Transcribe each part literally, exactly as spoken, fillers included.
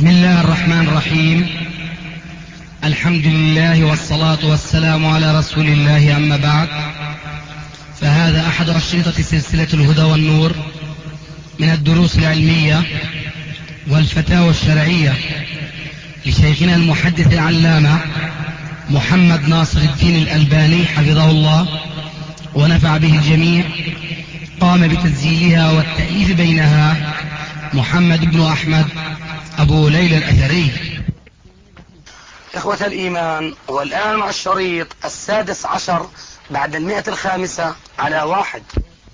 بسم الله الرحمن الرحيم. الحمد لله والصلاة والسلام على رسول الله، أما بعد، فهذا أحد أشرطة سلسلة الهدى والنور من الدروس العلمية والفتاوى الشرعية لشيخنا المحدث العلامة محمد ناصر الدين الألباني حفظه الله ونفع به الجميع. قام بتسجيلها والتأليف بينها محمد بن أحمد أبو ليلى الأثري. إخوة الإيمان، والآن مع الشريط السادس عشر بعد المئة الخامسة على واحد.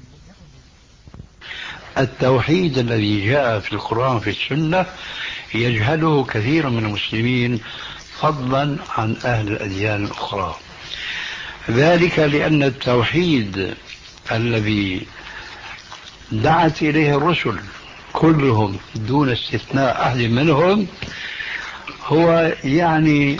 التوحيد الذي جاء في القرآن وفي السنة يجهله كثير من المسلمين فضلا عن أهل الأديان الأخرى، ذلك لأن التوحيد الذي دعت إليه الرسل كلهم دون استثناء أحد منهم هو يعني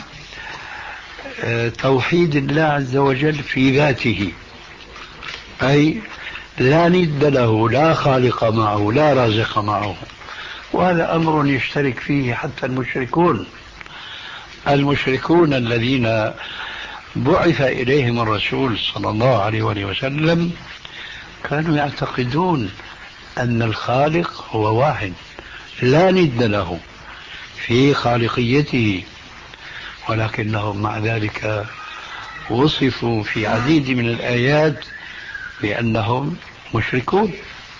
توحيد الله عز وجل في ذاته، أي لا ند له، لا خالق معه، لا رازق معه. وهذا أمر يشترك فيه حتى المشركون المشركون الذين بعث إليهم الرسول صلى الله عليه وسلم كانوا يعتقدون أن الخالق هو واحد لا ند له في خالقيته، ولكنهم مع ذلك وصفوا في عديد من الآيات بأنهم مشركون،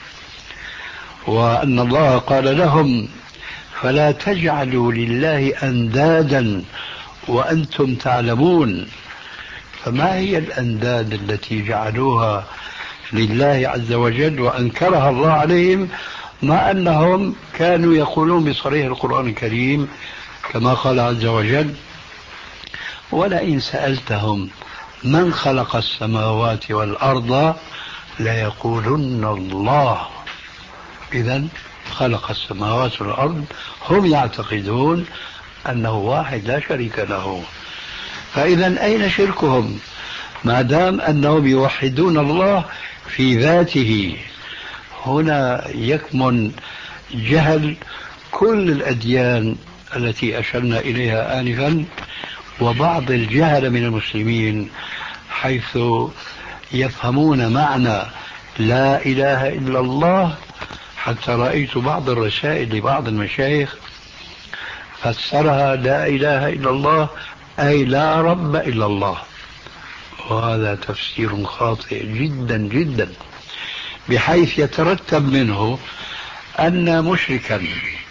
وأن الله قال لهم: فلا تجعلوا لله أندادا وأنتم تعلمون. فما هي الأنداد التي جعلوها لله عز وجل وأنكرها الله عليهم، مع أنهم كانوا يقولون بصريح القرآن الكريم كما قال عز وجل: ولئن سألتهم من خلق السماوات والأرض ليقولن الله. إذن خلق السماوات والأرض، هم يعتقدون أنه واحد لا شريك له. فإذا أين شركهم ما دام أنهم يوحدون الله في ذاته؟ هنا يكمن جهل كل الأديان التي أشرنا إليها آنفا، وبعض الجهل من المسلمين، حيث يفهمون معنى لا إله إلا الله. حتى رأيت بعض الرسائل لبعض المشايخ فسرها لا إله إلا الله أي لا رب إلا الله، وهذا تفسير خاطئ جدا جدا، بحيث يترتب منه أن مشركا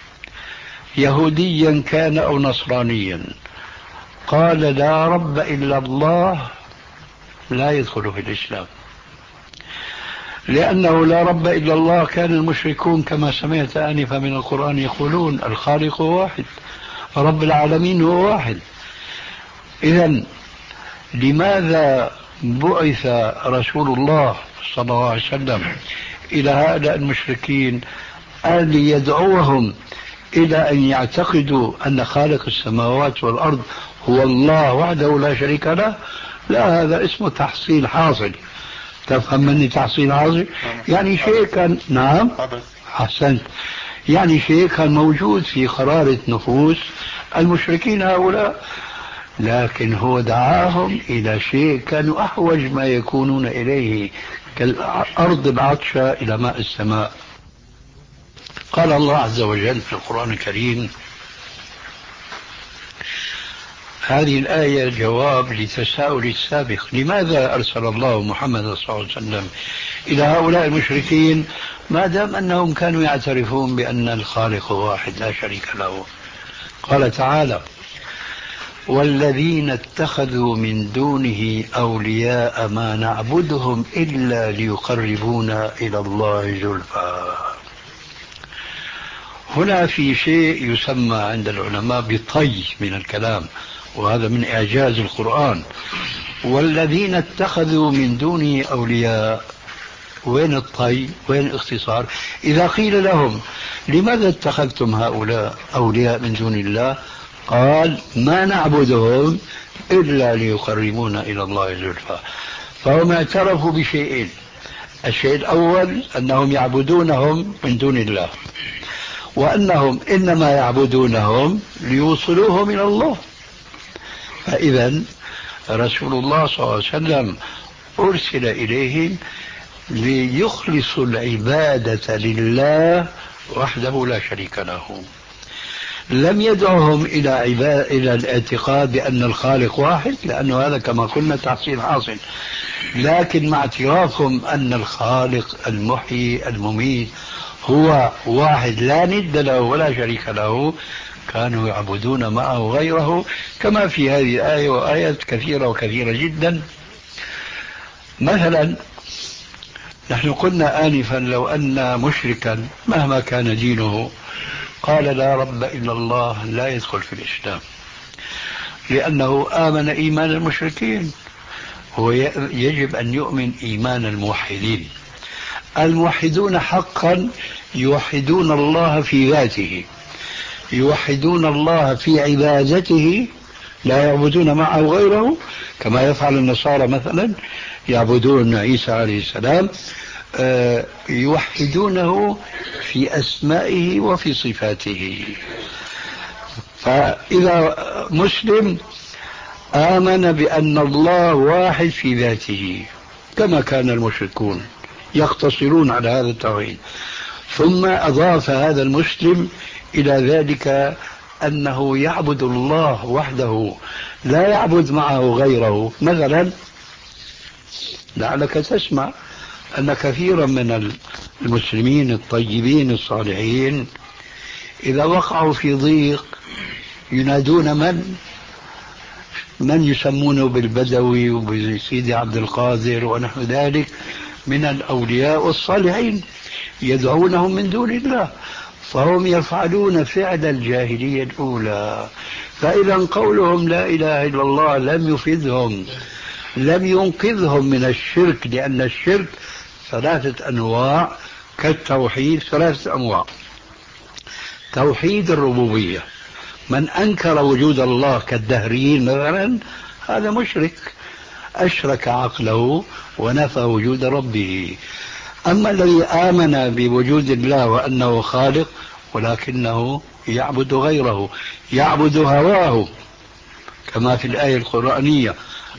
يهوديا كان أو نصرانيا قال لا رب إلا الله لا يدخل في الإسلام، لأنه لا رب إلا الله كان المشركون كما سمعت آنفا من القرآن يقولون الخالق هو واحد، رب العالمين هو واحد. إذن لماذا بعث رسول الله صلى الله عليه وسلم إلى هؤلاء المشركين أن يدعوهم إلى أن يعتقدوا أن خالق السماوات والأرض هو الله وحده لا شريك له؟ لا، هذا اسمه تحصيل حاصل. تفهم مني تحصيل حاصل؟ يعني شيء كان، نعم حسنت، يعني شيء كان موجود في قرارة نفوس المشركين هؤلاء، لكن هو دعاهم إلى شيء كانوا أحوج ما يكونون إليه، كالأرض العطشة إلى ماء السماء. قال الله عز وجل في القرآن الكريم، هذه الآية جواب لتساؤل السابق: لماذا أرسل الله محمد صلى الله عليه وسلم إلى هؤلاء المشركين ما دام أنهم كانوا يعترفون بأن الخالق واحد لا شريك له؟ قال تعالى: والذين اتخذوا من دونه أولياء ما نعبدهم إلا ليقربونا إلى الله زلفى. هنا في شيء يسمى عند العلماء بطي من الكلام، وهذا من إعجاز القرآن. والذين اتخذوا من دونه أولياء، وين الطي؟ وين الاختصار؟ إذا قيل لهم لماذا اتخذتم هؤلاء أولياء من دون الله؟ قال: ما نعبدهم إلا ليقربونا إلى الله زلفى. فهم اعترفوا بشيئين: الشيء الأول أنهم يعبدونهم من دون الله، وأنهم إنما يعبدونهم ليوصلوهم إلى الله. فإذا رسول الله صلى الله عليه وسلم أرسل إليهم ليخلصوا العبادة لله وحده لا شريك له. لم يدعهم إلى عبادة إلى الاعتقاد بأن الخالق واحد، لأنه هذا كما قلنا تحصيل حاصل، لكن مع اعترافهم أن الخالق المحيي المميت هو واحد لا ند له ولا شريك له، كانوا يعبدون معه غيره، كما في هذه الآية وآيات كثيرة وكثيرة جدا. مثلا نحن قلنا آنفا لو أن مشركا مهما كان دينه قال لا رب إلا الله لا يدخل في الإسلام، لأنه آمن إيمان المشركين. هو يجب أن يؤمن إيمان الموحدين. الموحدون حقا يوحدون الله في ذاته، يوحدون الله في عبادته، لا يعبدون معه غيره كما يفعل النصارى مثلا، يعبدون عيسى عليه السلام، يوحدونه في أسمائه وفي صفاته. فإذا مسلم آمن بأن الله واحد في ذاته كما كان المشركون يقتصرون على هذا التوحيد، ثم أضاف هذا المسلم إلى ذلك أنه يعبد الله وحده لا يعبد معه غيره. مثلا لعلك تسمع أن كثيرا من المسلمين الطيبين الصالحين إذا وقعوا في ضيق ينادون من من يسمونه بالبدوي وبسيدي عبد القادر ونحو ذلك من الأولياء والصالحين، يدعونهم من دون الله، فهم يفعلون فعل الجاهلية الأولى. فإذا قولهم لا إله إلا الله لم يفيدهم، لم ينقذهم من الشرك، لأن الشرك ثلاثة أنواع كالتوحيد. ثلاثة أنواع: توحيد الربوبية، من أنكر وجود الله كالدهريين مثلا هذا مشرك، أشرك عقله ونفى وجود ربه. أما الذي آمن بوجود الله وأنه خالق ولكنه يعبد غيره، يعبد هواه، كما في الآية القرآنية.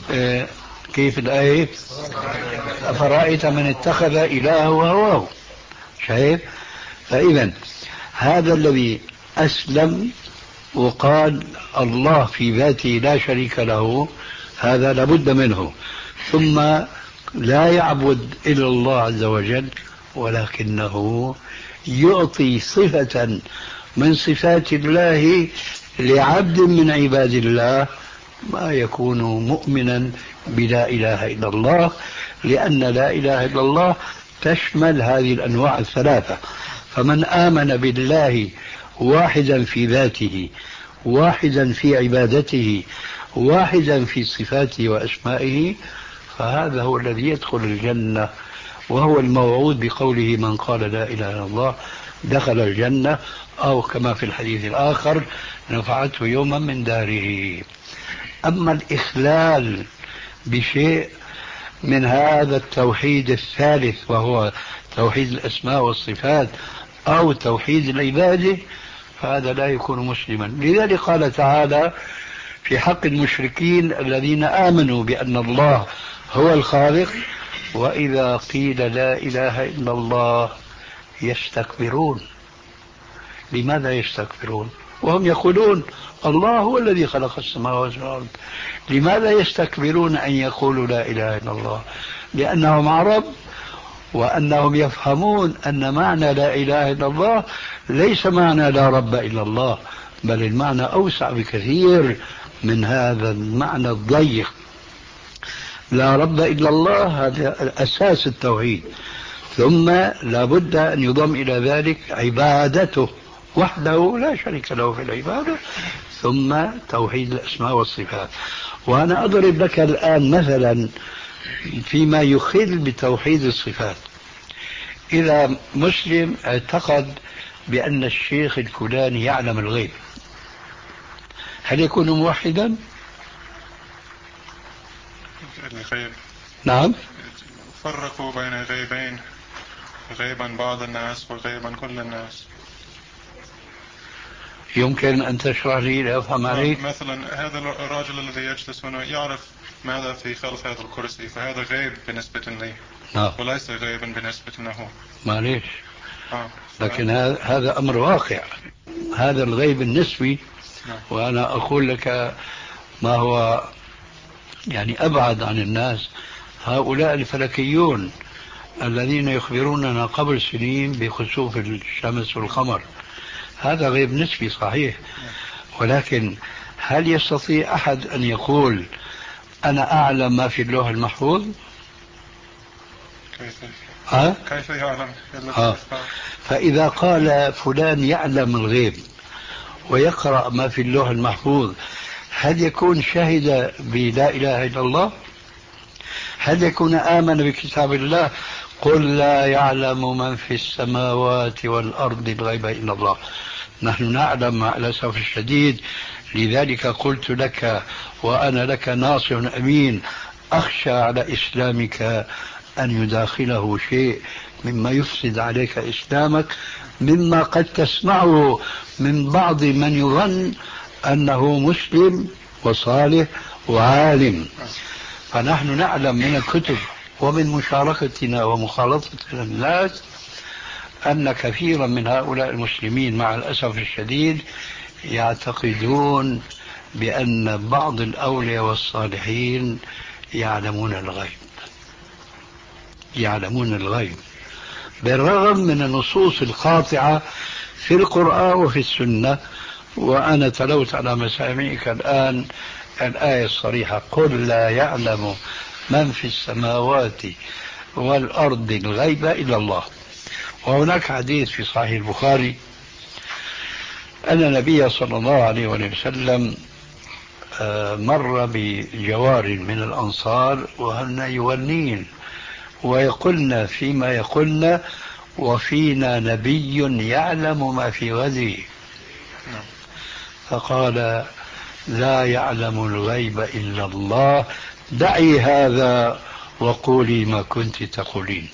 كيف الآية؟ أفرأيت من اتخذ إلهه هواه. شايف؟ فإذا هذا الذي أسلم وقال الله في ذاته لا شريك له، هذا لابد منه، ثم لا يعبد إلا الله عز وجل، ولكنه يعطي صفة من صفات الله لعبد من عباد الله، ما يكون مؤمنا بلا إله إلا الله، لأن لا إله إلا الله تشمل هذه الأنواع الثلاثة. فمن آمن بالله واحدا في ذاته، واحدا في عبادته، واحدا في صفاته وأسمائه، فهذا هو الذي يدخل الجنة، وهو الموعود بقوله من قال لا إله إلا الله دخل الجنة، أو كما في الحديث الآخر نفعته يوما من داره. أما الإخلال بشيء من هذا التوحيد الثالث وهو توحيد الأسماء والصفات أو توحيد العبادة، فهذا لا يكون مسلما. لذلك قال تعالى في حق المشركين الذين آمنوا بأن الله هو الخالق: وإذا قيل لا إله إلا الله يستكبرون. لماذا يستكبرون وهم يقولون الله هو الذي خلق السماوات والأرض؟ لماذا يستكبرون أن يقولوا لا إله إلا الله؟ لأنهم عرب، وأنهم يفهمون أن معنى لا إله إلا الله ليس معنى لا رب إلا الله، بل المعنى أوسع بكثير من هذا المعنى الضيق. لا رب إلا الله هذا أساس التوحيد، ثم لا بد أن يضم إلى ذلك عبادته وحده لا شريك له في العبادة، ثم توحيد الأسماء والصفات. وأنا أضرب لك الآن مثلا فيما يخل بتوحيد الصفات. إذا مسلم اعتقد بأن الشيخ الفلاني يعلم الغيب، هل يكون موحدا؟ الغيب نعم، فرقوا بين غيبين: غيبا بعض الناس وغيبا كل الناس. يمكن أن تشرح لي لأفهم عليك؟ مثلا هذا الرجل الذي يجلس هنا يعرف ماذا في خلف هذا الكرسي، فهذا غيب بالنسبة لي نعم. وليس غيبا بالنسبة له. معليش. آه. ف... لكن هذا أمر واقع، هذا الغيب النسبي. نعم. وأنا أقول لك ما هو يعني أبعد عن الناس، هؤلاء الفلكيون الذين يخبروننا قبل سنين بخسوف الشمس والقمر، هذا غيب نسبي صحيح، ولكن هل يستطيع أحد أن يقول أنا أعلم ما في اللوح المحفوظ؟ كيف ها؟ كيف يعلم؟ ها. فإذا قال فلان يعلم الغيب ويقرأ ما في اللوح المحفوظ، هل يكون شهد بلا إله إلا الله؟ هل يكون آمن بكتاب الله؟ قل لا يعلم من في السماوات والأرض الغيب إلا الله. نحن نعلم مع الأسف الشديد، لذلك قلت لك وأنا لك ناصح أمين، أخشى على إسلامك أن يداخله شيء مما يفسد عليك إسلامك، مما قد تسمعه من بعض من يظن أنه مسلم وصالح وعالم. فنحن نعلم من الكتب ومن مشاركتنا ومخالطتنا الناس أن كثيرا من هؤلاء المسلمين مع الأسف الشديد يعتقدون بأن بعض الأولياء والصالحين يعلمون الغيب، يعلمون الغيب بالرغم من النصوص القاطعة في القرآن وفي السنة. وأنا تلوت على مسامعك الآن الآية الصريحة: قل لا يعلم من في السماوات والأرض الغيب إلا الله. وهناك حديث في صحيح البخاري أن النبي صلى الله عليه وسلم مر بجوار من الأنصار وهن يغنين ويقولن فيما يقولن وفينا نبي يعلم ما في غده، فقال لا يعلم الغيب إلا الله، دعي هذا وقولي ما كنت تقولين.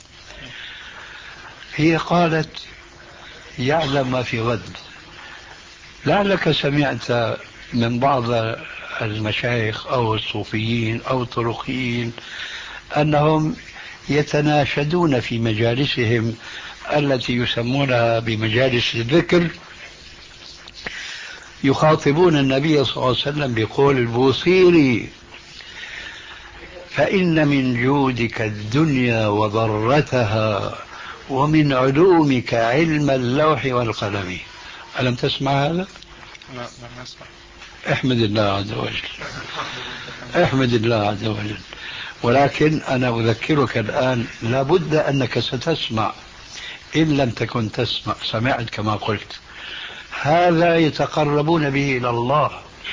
هي قالت يعلم ما في غد. لعلك سمعت من بعض المشايخ أو الصوفيين أو الطرقيين أنهم يتناشدون في مجالسهم التي يسمونها بمجالس الذكر، يخاطبون النبي صلى الله عليه وسلم بقول البوصيري: فإن من جودك الدنيا وضرتها ومن علومك علم اللوح والقلم. ألم تسمع هذا؟ لا لم أسمع. احمد الله عز وجل، احمد الله عز وجل. ولكن أنا أذكرك الآن لابد أنك ستسمع، إن لم تكن تسمع سمعت كما قلت. هذا يتقربون به إلى الله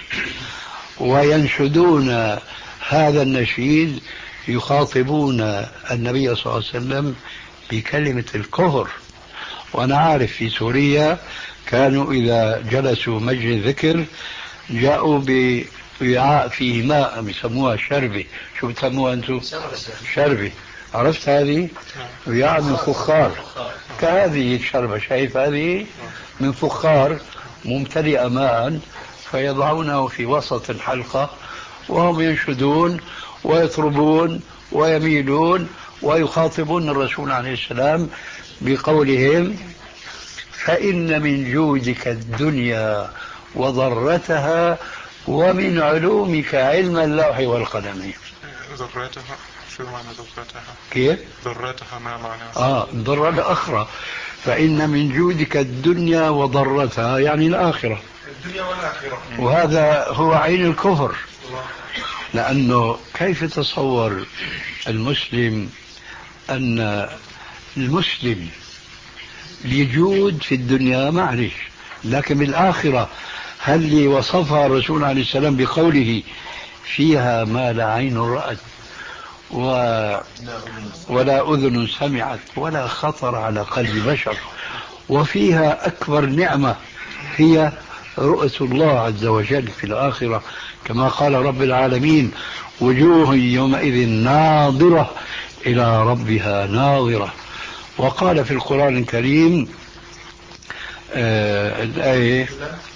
وينشدون هذا النشيد، يخاطبون النبي صلى الله عليه وسلم بكلمة الكفر. وأنا عارف في سوريا كانوا إذا جلسوا مجلس ذكر جاءوا بوعاء فيه ماء يسموها شربة. شو بتسموها أنتم؟ شربة. عرفت هذه؟ وعاء من فخار كهذه الشربة، شايف هذه من فخار ممتلئة ماء، فيضعونه في وسط الحلقة وهم ينشدون ويطربون ويميلون ويخاطبون الرسول عليه السلام بقولهم: فإن من جودك الدنيا وضرتها ومن علومك علم اللوح والقلم. ضرتها شو معنى ضرتها؟ كيف؟ ضرتها ما معنى؟ آه ضرة أخرى. فإن من جودك الدنيا وضرتها يعني الآخرة، الدنيا والآخرة. وهذا هو عين الكفر. لأنه كيف تصور المسلم أن المسلم يجود في الدنيا معلش، لكن بالآخرة هل اللي وصفها الرسول عليه السلام بقوله فيها ما لا عين رأت و... ولا أذن سمعت ولا خطر على قلب بشر، وفيها أكبر نعمة هي رؤية الله عز وجل في الآخرة، كما قال رب العالمين: وجوه يومئذ ناظرة إلى ربها ناظرة. وقال في القرآن الكريم آه الآية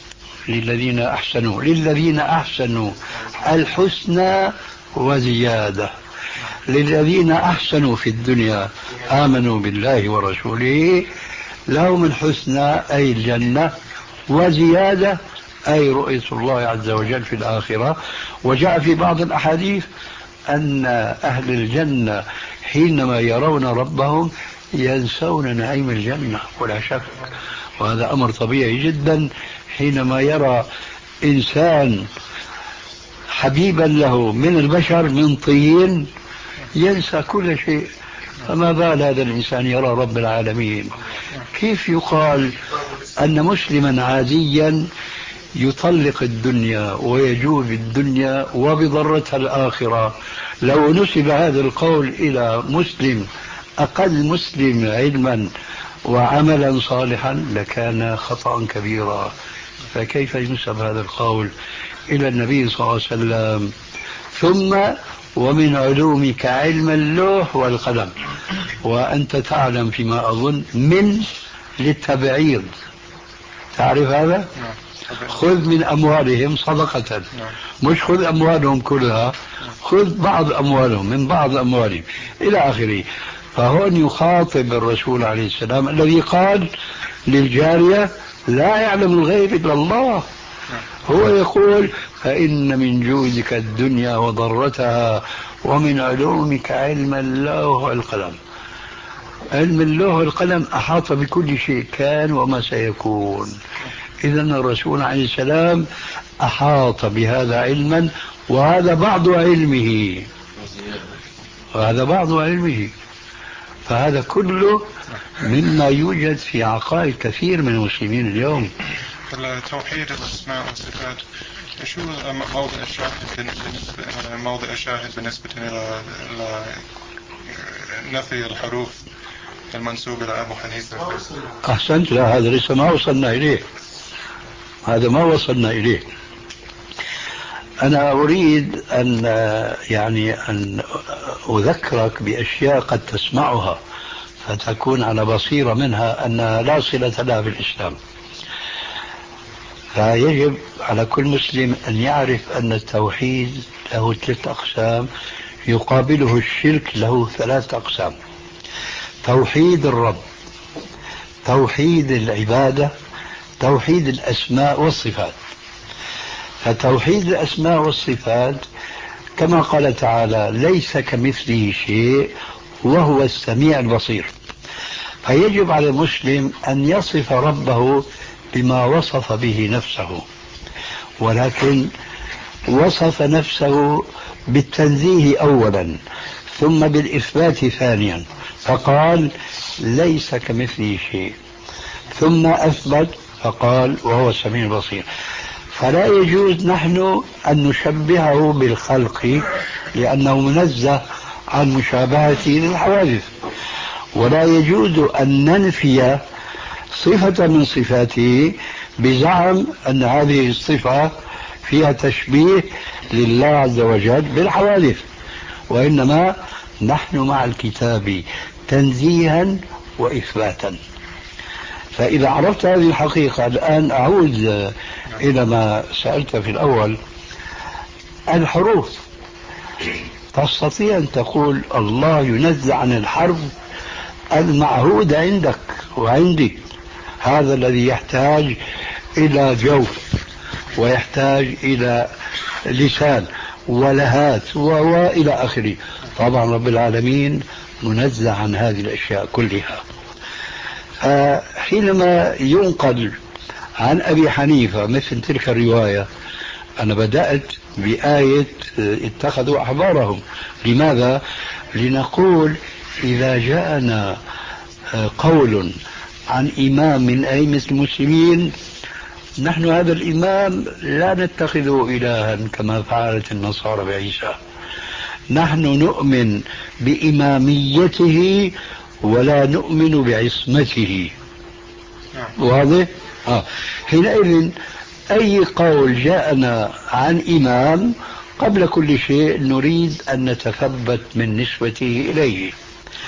للذين أحسنوا للذين أحسنوا الحسنى وزيادة. للذين أحسنوا في الدنيا آمنوا بالله ورسوله لهم الحسنى أي الجنة، وزيادة أي رؤية الله عز وجل في الآخرة. وجاء في بعض الأحاديث أن أهل الجنة حينما يرون ربهم ينسون نعيم الجنة ولا شك، وهذا أمر طبيعي جدا. حينما يرى إنسان حبيبا له من البشر من طين ينسى كل شيء، فما بال هذا الإنسان يرى رب العالمين؟ كيف يقال أن مسلما عاديا يطلق الدنيا ويجوب الدنيا وبضرتها الآخرة؟ لو نسب هذا القول إلى مسلم أقل مسلم علما وعملا صالحا لكان خطأ كبيرا، فكيف ينسب هذا القول إلى النبي صلى الله عليه وسلم؟ ثم ومن علومك علم اللوح والقلم، وأنت تعلم فيما أظن من للتبعيض، تعرف هذا؟ خذ من أموالهم صدقة، مش خذ أموالهم كلها، خذ بعض أموالهم من بعض أموالهم إلى آخره. فهون يخاطب الرسول عليه السلام الذي قال للجارية لا يعلم الغيب إلا الله، هو يقول فإن من جودك الدنيا وضرتها ومن علومك علم اللوح والقلم. علم اللوح والقلم أحاط بكل شيء كان وما سيكون. إذن الرسول عليه السلام أحاط بهذا علما، وهذا بعض علمه وهذا بعض علمه فهذا كله مما يوجد في عقائد كثير من المسلمين اليوم. توحيد الأسماء والصفات شو موضع الشاهد موضع الشاهد بالنسبة إلى نفي الحروف المنسوب إلى أبو حنيفة؟ أحسنت، لا هذا لسه ما وصلنا إليه، هذا ما وصلنا إليه. أنا أريد أن يعني أن أذكرك بأشياء قد تسمعها فتكون على بصيرة منها أنها لا صلة لها بالإسلام. فيجب على كل مسلم أن يعرف أن التوحيد له ثلاث أقسام، يقابله الشرك له ثلاث أقسام: توحيد الرب، توحيد العبادة، توحيد الأسماء والصفات. فتوحيد الأسماء والصفات كما قال تعالى ليس كمثله شيء وهو السميع البصير، فيجب على المسلم أن يصف ربه بما وصف به نفسه، ولكن وصف نفسه بالتنزيه أولا ثم بالإثبات ثانيا، فقال ليس كمثله شيء، ثم أثبت فقال وهو السميع البصير. فلا يجوز نحن أن نشبهه بالخلق لأنه منزه عن مشابهته للحوادث، ولا يجوز أن ننفي صفة من صفاته بزعم أن هذه الصفة فيها تشبيه لله عز وجل بالحوادث، وإنما نحن مع الكتاب تنزيها وإثباتا. فإذا عرفت هذه الحقيقة، الآن أعود إلى ما سألت في الأول. الحروف تستطيع أن تقول الله ينزع عن الحرف المعهود عندك وعندي، هذا الذي يحتاج إلى جوف ويحتاج إلى لسان ولهات وإلى آخره. طبعا رب العالمين منزع عن هذه الأشياء كلها. فحينما ينقل عن أبي حنيفة مثل تلك الرواية، أنا بدأت بآية اتخذوا أحبارهم. لماذا؟ لنقول إذا جاءنا قول عن إمام من أئمة المسلمين، نحن هذا الإمام لا نتخذه إلها كما فعلت النصارى بعيسى، نحن نؤمن بإماميته ولا نؤمن بعصمته. واضح؟ آه. حينئذ أي قول جاءنا عن إمام قبل كل شيء نريد أن نتثبت من نسبته إليه.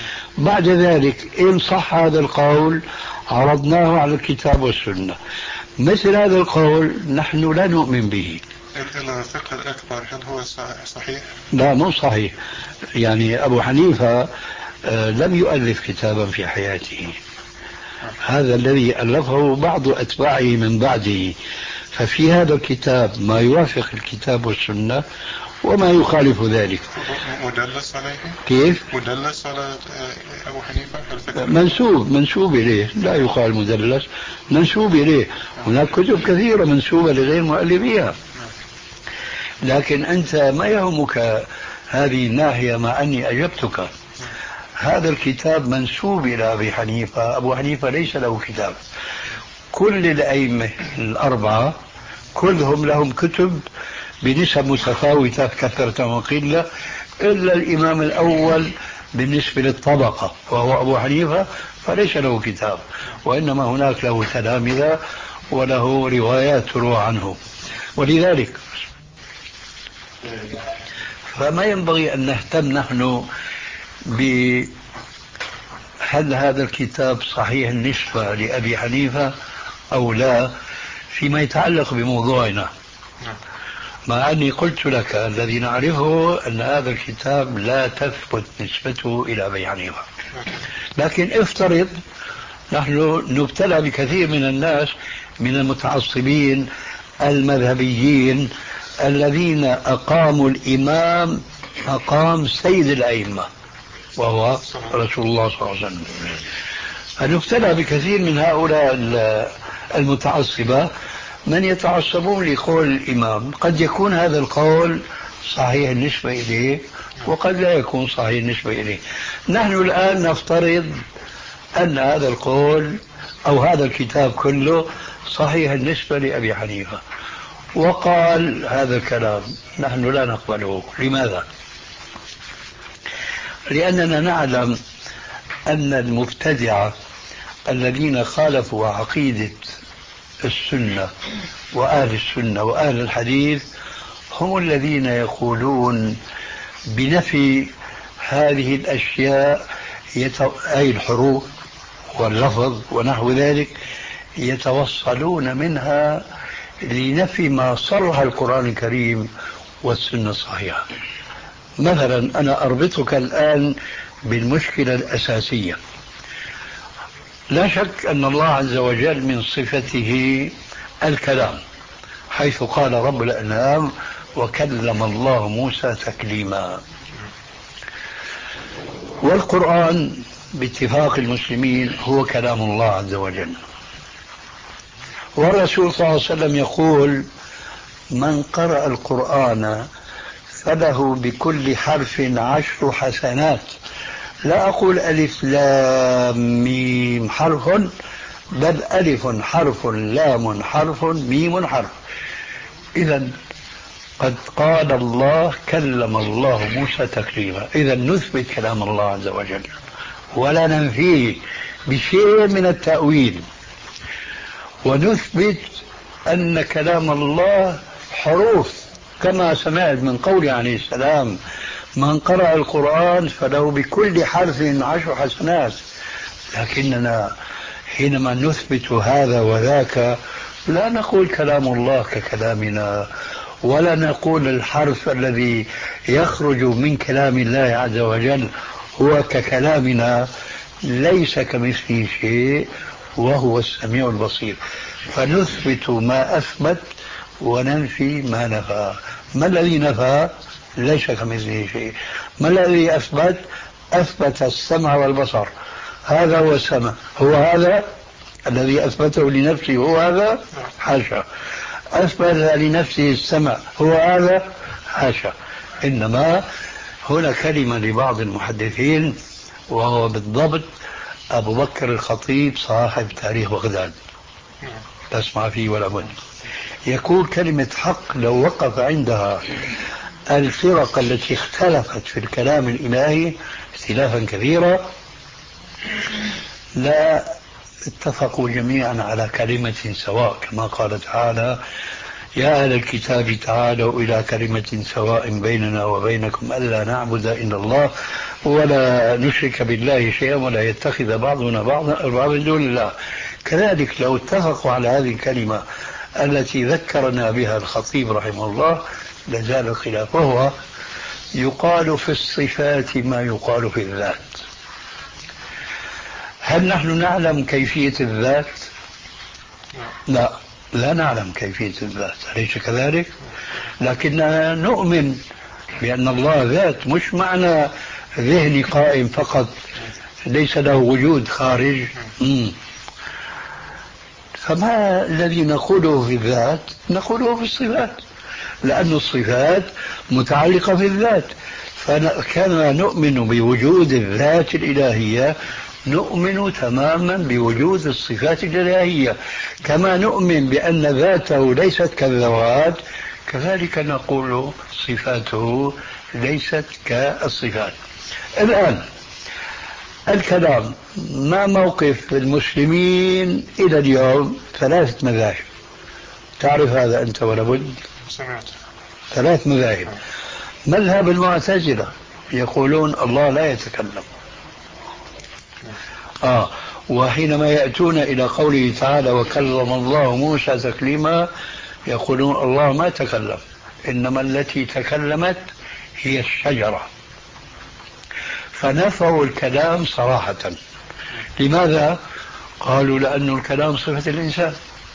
بعد ذلك إن صح هذا القول عرضناه على الكتاب والسنة، مثل هذا القول نحن لا نؤمن به. الفقه الأكبر هل هو صحيح؟ لا مو صحيح. يعني أبو حنيفة لم يؤلف كتابا في حياته، هذا الذي ألفه بعض أتباعه من بعده، ففي هذا الكتاب ما يوافق الكتاب والسنة وما يخالف ذلك. مدلس عليه؟ كيف؟ مدلس على أبو حنيفة؟ منسوب منسوب إليه، لا يقال مدلس، منسوب إليه. هناك كتب كثيرة منسوبة لغير مؤلفيها، لكن أنت ما يهمك هذه الناحية، مع أني أجبتك. هذا الكتاب منسوب إلى أبي حنيفة، أبو حنيفة ليس له كتاب. كل الأئمة الأربعة كلهم لهم كتب بنسب متفاوتة كثرة وقلة، إلا الإمام الأول بالنسبة للطبقة وهو أبو حنيفة فليس له كتاب، وإنما هناك له تلامذة وله روايات تروى عنه. ولذلك فما ينبغي أن نهتم نحن بهل هذا الكتاب صحيح النسبة لأبي حنيفة أو لا فيما يتعلق بموضوعنا، مع أني قلت لك الذي نعرفه أن هذا الكتاب لا تثبت نسبته إلى أبي حنيفة. لكن افترض نحن نبتلى بكثير من الناس من المتعصبين المذهبيين الذين أقاموا الإمام مقام سيد الأئمة وهو رسول الله صلى الله عليه وسلم. فنبتلى بكثير من هؤلاء المتعصبة من يتعصبون لقول الإمام، قد يكون هذا القول صحيح النسبة إليه وقد لا يكون صحيح النسبة إليه. نحن الآن نفترض أن هذا القول أو هذا الكتاب كله صحيح النسبة لأبي حنيفة، وقال هذا الكلام، نحن لا نقبله. لماذا؟ لأننا نعلم أن المبتدعة الذين خالفوا عقيدة السنة وأهل السنة وأهل الحديث هم الذين يقولون بنفي هذه الأشياء، أي الحروف واللفظ ونحو ذلك، يتوصلون منها لنفي ما صرح القرآن الكريم والسنة الصحيحة. مثلا أنا أربطك الآن بالمشكلة الأساسية. لا شك أن الله عز وجل من صفته الكلام، حيث قال رب الأنعام وكلم الله موسى تكليما. والقرآن باتفاق المسلمين هو كلام الله عز وجل. والرسول صلى الله عليه وسلم يقول من قرأ القرآن فله بكل حرف عشر حسنات. لا أقول ألف لام ميم حرف، بل ألف حرف لام حرف ميم حرف. إذن قد قال الله كلم الله موسى تكليما. إذن نثبت كلام الله عز وجل ولا ننفيه بشيء من التأويل، ونثبت أن كلام الله حروف كما سمعت من قول عليه السلام من قرأ القرآن فله بكل حرف عشر حسنات. لكننا حينما نثبت هذا وذاك لا نقول كلام الله ككلامنا، ولا نقول الحرف الذي يخرج من كلام الله عز وجل هو ككلامنا، ليس كمثله شيء وهو السميع البصير. فنثبت ما أثبت وننفي ما نفى. ما الذي نفى؟ ليس كمثله شيء. ما الذي أثبت؟ أثبت السمع والبصر، هذا هو السمع، هو هذا الذي أثبته لنفسه، هو هذا؟ حاشا. أثبت لنفسه السمع، هو هذا؟ حاشا. إنما هنا كلمة لبعض المحدثين وهو بالضبط أبو بكر الخطيب صاحب تاريخ بغداد، تسمع فيه ولا بد، يقول كلمة حق لو وقف عندها الفرق التي اختلفت في الكلام الإلهي اختلافا كثيرا لا اتفقوا جميعا على كلمة سواء، كما قال تعالى يا أهل الكتاب تعالوا إلى كلمة سواء بيننا وبينكم ألا نعبد إلا الله ولا نشرك بالله شيئا ولا يتخذ بعضنا بعضا أربابا من دون الله. كذلك لو اتفقوا على هذه الكلمة التي ذكرنا بها الخطيب رحمه الله لزال الخلاف، وهو يقال في الصفات ما يقال في الذات. هل نحن نعلم كيفية الذات؟ لا، لا نعلم كيفية الذات، أليس كذلك؟ لكننا نؤمن بأن الله ذات، مش معنى ذهني قائم فقط ليس له وجود خارج. مم. فما الذي نقوله في الذات نقوله في الصفات، لأن الصفات متعلقة في الذات. فكما نؤمن بوجود الذات الإلهية نؤمن تماما بوجود الصفات الإلهية، كما نؤمن بأن ذاته ليست كالذوات كذلك نقول صفاته ليست كالصفات. الآن الكلام، ما موقف المسلمين إلى اليوم؟ ثلاثة مذاهب، تعرف هذا أنت ولا بد؟ سمعت. ثلاث مذاهب. مذهب المعتزلة يقولون الله لا يتكلم، آه وحينما يأتون إلى قوله تعالى وكلم الله موسى تكليما يقولون الله ما تكلم، إنما التي تكلمت هي الشجرة. فنفوا الكلام صراحة. لماذا؟ قالوا لأن الكلام صفة الإنسان،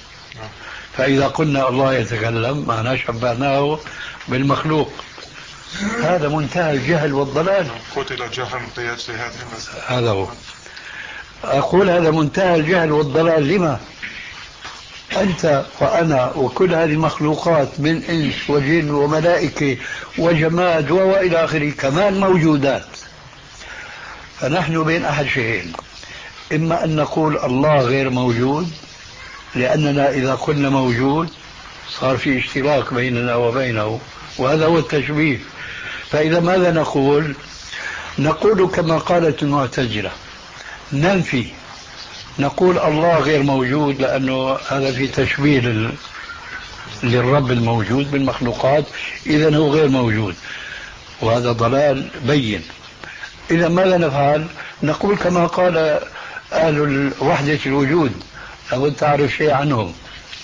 فإذا قلنا الله يتكلم معناه شبهناه بالمخلوق. هذا منتهى الجهل والضلال. قتل جهل قياس هذه المسألة. هذا هو. أقول هذا منتهى الجهل والضلال. لما؟ أنت وأنا وكل هذه المخلوقات من إنس وجن وملائكة وجماد وإلى آخره كمان موجودات. فنحن بين أحد شيئين، إما أن نقول الله غير موجود، لأننا إذا قلنا موجود صار في اشتراك بيننا وبينه، وهذا هو التشبيه. فإذا ماذا نقول؟ نقول كما قالت المعتزلة، ننفي، نقول الله غير موجود لأنه هذا في تشبيه لل... للرب الموجود بالمخلوقات، إذن هو غير موجود، وهذا ضلال بين. إذا ماذا نفعل؟ نقول كما قال أهل وحدة الوجود، لابد تعرف شيء عنهم.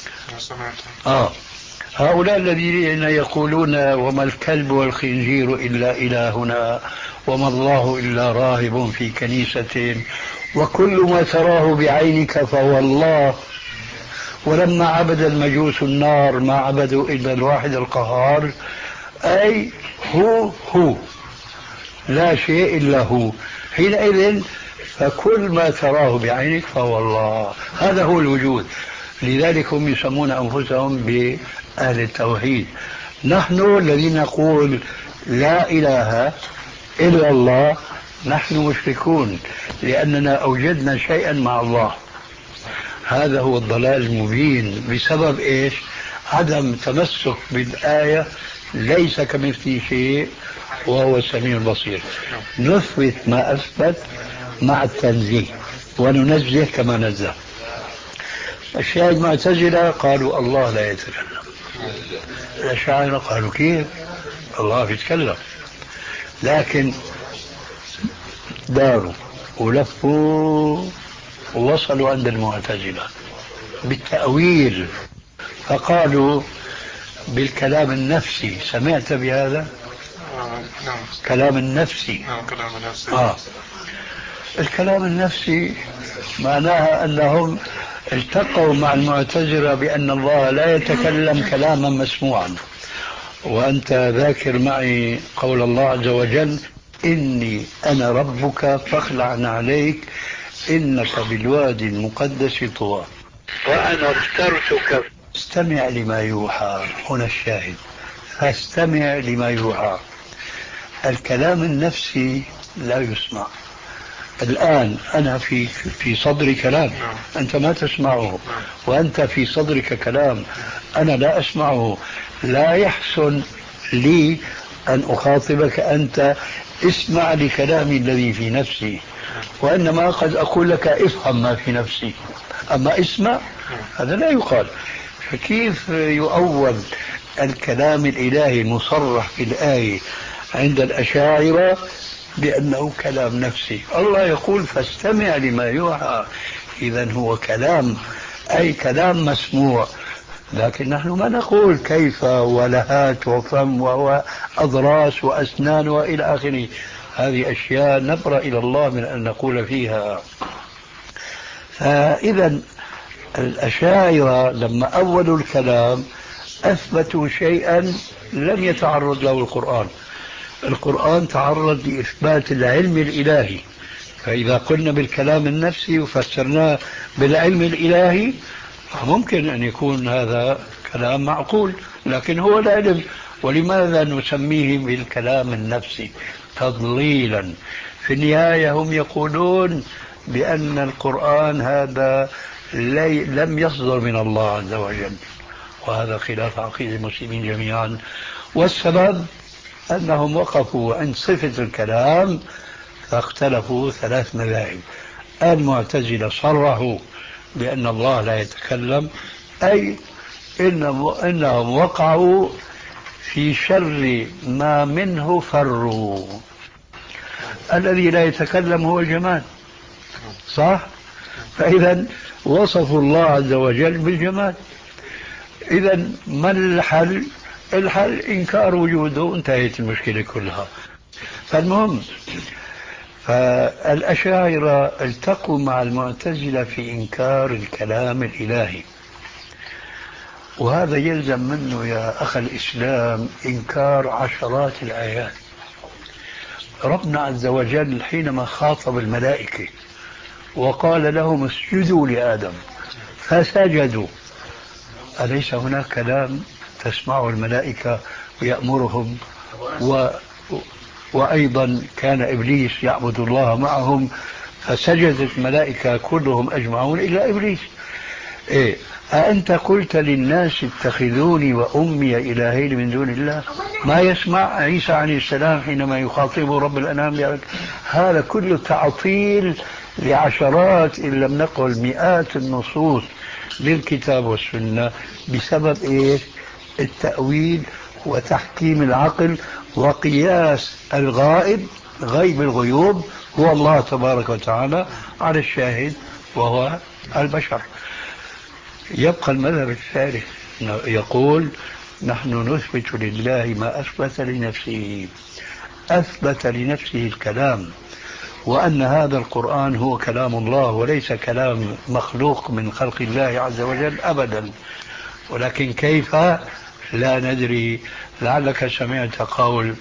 آه. هؤلاء الذين يقولون وما الكلب والخنزير إلا إلهنا وما الله إلا راهب في كنيسة وكل ما تراه بعينك فهو الله، ولما عبد المجوس النار ما عبدوا إلا الواحد القهار، أي هو هو لا شيء إلا هو، حينئذ فكل ما تراه بعينك فهو الله. هذا هو الوجود. لذلك هم يسمون أنفسهم بأهل التوحيد. نحن الذين نقول لا إله إلا الله نحن مشركون، لأننا أوجدنا شيئا مع الله. هذا هو الضلال المبين. بسبب إيش؟ عدم تمسك بالآية ليس كمثله شيء وهو السميع البصير. نثبت ما أثبت مع التنزيه وننزه كما نزه. الشيعة المعتزلة قالوا الله لا يتكلم، الأشاعرة قالوا كيف الله يتكلم، لكن داروا ولفوا ووصلوا عند المعتزلة بالتأويل، فقالوا بالكلام النفسي. سمعت بهذا؟ آه، نعم. كلام النفسي. نعم كلام النفسي. آه. الكلام النفسي معناها أنهم التقوا مع المعتزلة بأن الله لا يتكلم كلاما مسموعا. وأنت ذاكر معي قول الله عز وجل إني أنا ربك فاخلع عليك إنك بالوادي المقدس طوى وأنا اخترتك فاستمع لما يوحى. هنا الشاهد، فاستمع لما يوحى. الكلام النفسي لا يسمع. الآن أنا في في صدري كلام أنت ما تسمعه، وأنت في صدرك كلام أنا لا أسمعه. لا يحسن لي أن أخاطبك أنت اسمع لكلامي الذي في نفسي، وإنما قد أقول لك افهم ما في نفسي، أما اسمع هذا لا يقال. فكيف يؤول الكلام الإلهي المصرح في الآية عند الأشاعرة بأنه كلام نفسي؟ الله يقول فاستمع لما يوحى، إذن هو كلام، أي كلام مسموع. لكن نحن ما نقول كيف ولهات وفم وأضراس وأسنان وإلى آخره. هذه أشياء نبرأ إلى الله من أن نقول فيها. فإذا الأشاعرة لما أولوا الكلام أثبتوا شيئا لم يتعرض له القرآن. القرآن تعرض لإثبات العلم الإلهي، فإذا قلنا بالكلام النفسي وفسرناه بالعلم الإلهي ممكن أن يكون هذا كلام معقول، لكن هو العلم. ولماذا نسميه بالكلام النفسي؟ تضليلا. في النهاية هم يقولون بأن القرآن هذا لم يصدر من الله عز وجل، وهذا خلاف عقيدة المسلمين جميعا. والسبب أنهم وقفوا عند صفة الكلام فاختلفوا ثلاث مذاهب. المعتزلة صرحوا بأن الله لا يتكلم، أي إنهم وقعوا في شر ما منه فروا. الذي لا يتكلم هو الجمال، صح؟ فإذا وصفوا الله عز وجل بالجمال. إذا ما الحل؟ الحل إنكار وجوده، انتهت المشكلة كلها. فالمهم، فالأشاعرة التقوا مع المعتزلة في إنكار الكلام الإلهي، وهذا يلزم منه يا أخ الإسلام إنكار عشرات الآيات. ربنا عز وجل حينما خاطب الملائكة وقال لهم اسجدوا لآدم فسجدوا، أليس هناك كلام تسمعه الملائكة ويأمرهم؟ و... وأيضا كان إبليس يعبد الله معهم فسجدت الملائكة كلهم أجمعون إلا إبليس. إيه؟ أأنت قلت للناس اتخذوني وأمي إلهين من دون الله؟ ما يسمع عيسى عليه السلام حينما يخاطبه رب الأنام؟ هذا كله تعطيل لعشرات إن لم نقل مئات النصوص للكتاب والسنة بسبب إيش؟ التأويل وتحكيم العقل وقياس الغائب، غيب الغيوب هو الله تبارك وتعالى، على الشاهد وهو البشر. يبقى المذهب الثالث يقول نحن نثبت لله ما أثبت لنفسه، أثبت لنفسه الكلام، وأن هذا القرآن هو كلام الله وليس كلام مخلوق من خلق الله عز وجل أبدا. ولكن كيف لا ندري. لعلك سمعت قول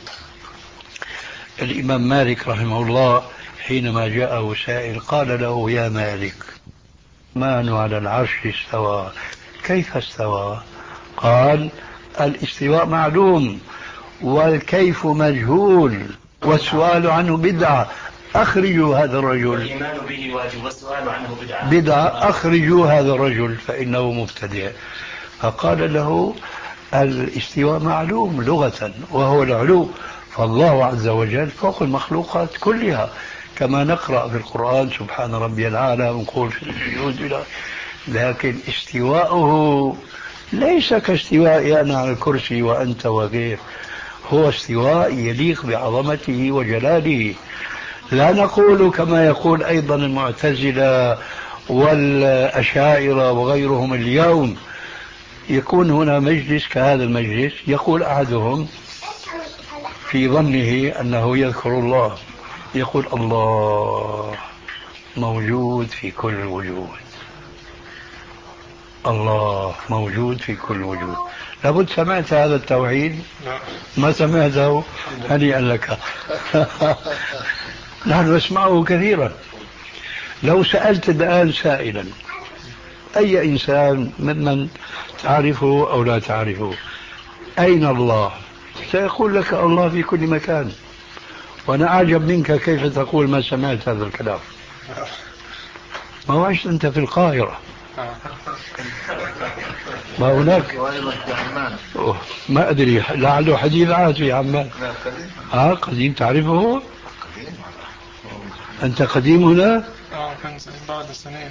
الإمام مالك رحمه الله حينما جاءه سائل قال له يا مالك الرحمن على العرش استوى، كيف استوى؟ قال الاستواء معلوم والكيف مجهول والسؤال عنه بدعة، أخرجوا هذا الرجل. والإيمان به واجب والسؤال عنه بدعة. بدعة، أخرجوا هذا الرجل فإنه مبتدع. فقال له الاستواء معلوم لغة وهو العلو، فالله عز وجل فوق المخلوقات كلها، كما نقرأ في القرآن سبحان ربي الأعلى ونقول في السجود إلى. لكن استواءه ليس كاستواء أنا على الكرسي وأنت وغير، هو استواء يليق بعظمته وجلاله. لا نقول كما يقول أيضا المعتزلة والأشاعرة وغيرهم اليوم، يكون هنا مجلس كهذا المجلس يقول أحدهم في ظنه أنه يذكر الله يقول الله موجود في كل الوجود، الله موجود في كل وجود. لابد سمعت هذا التوحيد؟ ما سمعته؟ هنيئا لك. نحن نسمعه كثيرا. لو سألت الآن سائلا أي إنسان ممن تعرفه أو لا تعرفه أين الله؟ سيقول لك الله في كل مكان. وأنا أعجب منك كيف تقول ما سمعت هذا الكلام. ما هو عشت أنت في القاهرة، ما هناك أوه. ما أدري لعله حديث عهد في عمان. آه قديم تعرفه؟ أنت قديم هنا؟ آه كان بعد سنين.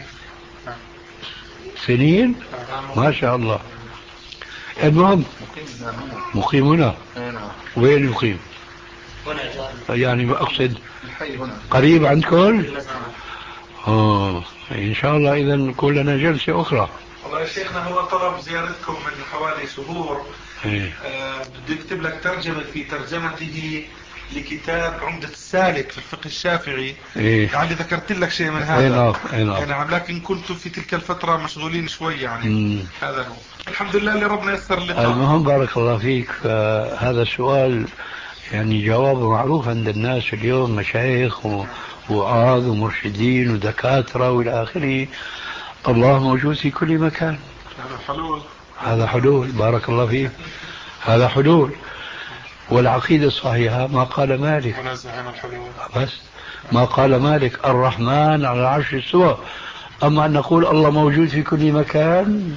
سنين؟ ما شاء الله. المهم مقيم هنا. وين يقيم؟ يعني أقصد قريب عندكم؟ آه إن شاء الله إذا نكون لنا جلسة أخرى. والله يا شيخنا هو طلب زيارتكم من حوالي شهور. إيه. آه بده يكتب لك ترجمة في ترجمته لكتاب عمدة السالك في الفقه الشافعي. إيه. يعني ذكرت لك شيء من هذا. إيه نعم. إيه نعم. يعني لكن كنت في تلك الفترة مشغولين شوي يعني. مم. هذا هو. الحمد لله اللي ربنا يسر اللقاء. المهم بارك الله فيك. هذا السؤال يعني جوابه معروف عند الناس اليوم، مشايخ ووعاظ ومرشدين ودكاترة والى آخره. الله موجود في كل مكان. هذا حلول. هذا حلول. بارك الله فيك. هذا حلول. والعقيدة الصحيحة ما قال مالك، بس ما قال مالك الرحمن على العرش استوى. أما أن نقول الله موجود في كل مكان،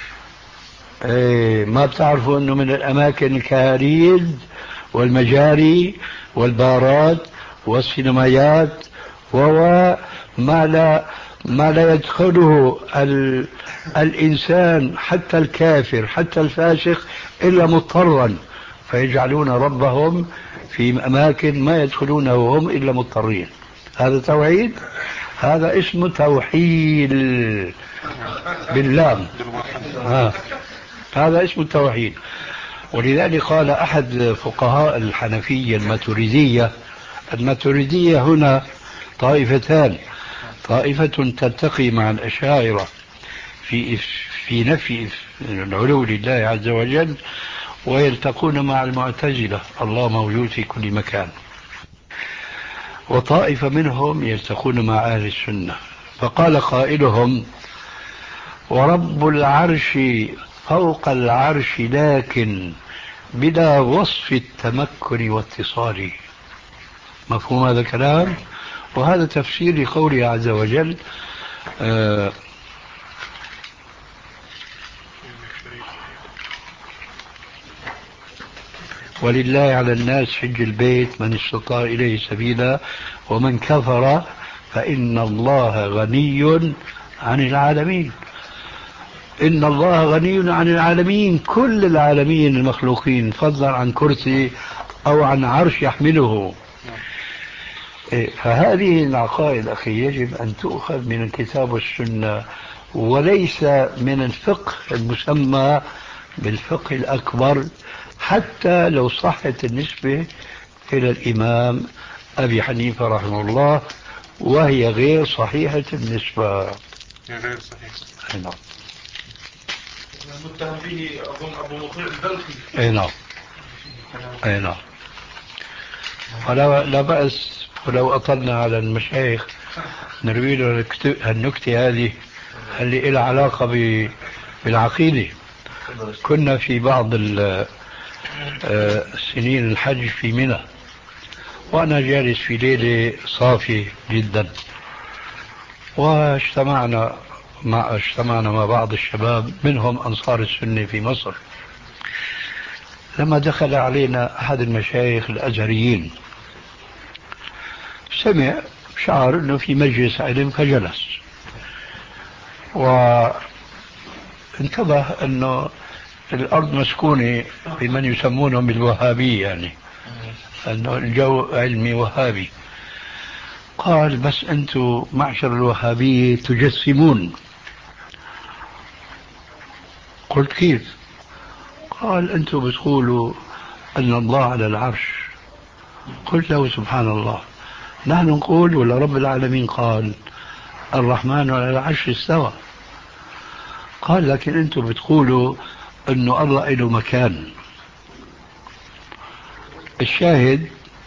ايه ما بتعرفوا أنه من الأماكن الكهاريز والمجاري والبارات والسينمايات وما لا ما لا يدخله ال... الإنسان حتى الكافر حتى الفاسق إلا مضطرا، فيجعلون ربهم في أماكن ما يدخلونه هم إلا مضطرين. هذا توحيد. هذا اسمه توحيد باللام. ها. هذا اسمه التوحيد. ولذلك قال أحد فقهاء الحنفية الماتريدية، الماتريدية هنا طائفتان، طائفة تلتقي مع الأشاعرة في في نفي العلو لله عز وجل، ويلتقون مع المعتزلة الله موجود في كل مكان، وطائفة منهم يلتقون مع أهل السنة. فقال قائلهم ورب العرش فوق العرش لكن بلا وصف التمكن واتصال. مفهوم هذا الكلام؟ وهذا تفسير لقوله عز وجل آه ولله على الناس حج البيت من استطاع إليه سبيلا ومن كفر فإن الله غني عن العالمين. إن الله غني عن العالمين، كل العالمين المخلوقين، فضلا عن كرسي أو عن عرش يحمله. فهذه العقائد أخي يجب أن تؤخذ من الكتاب والسنة، وليس من الفقه المسمى بالفقه الأكبر، حتى لو صحت النسبة إلى الإمام أبي حنيفة رحمه الله، وهي غير صحيحة النسبة. غير صحيحة. نعم. المتهم به أظن أبو مطيع البلخي. أي نعم. أي نعم. ولا لا بأس ولو أطلنا على المشايخ نروي له النكتة هذه اللي لها علاقة بالعقيدة. كنا في بعض السنين الحج في منى، وأنا جالس في ليلة صافية جدا، واجتمعنا مع اجتمعنا مع بعض الشباب منهم أنصار السنة في مصر. لما دخل علينا أحد المشايخ الأزهريين سمع شعر أنه في مجلس علم فجلس، وانتبه أنه الأرض مسكونة بمن يسمونهم بالوهابية، يعني أنه الجو علمي وهابي. قال بس أنتم معشر الوهابية تجسمون. قلت كيف؟ قال أنتم بتقولوا أن الله على العرش. قلت له سبحان الله، نحن نقول ولا رب العالمين قال الرحمن على العرش استوى. قال لكن أنتم بتقولوا أنه الله له مكان. الشاهد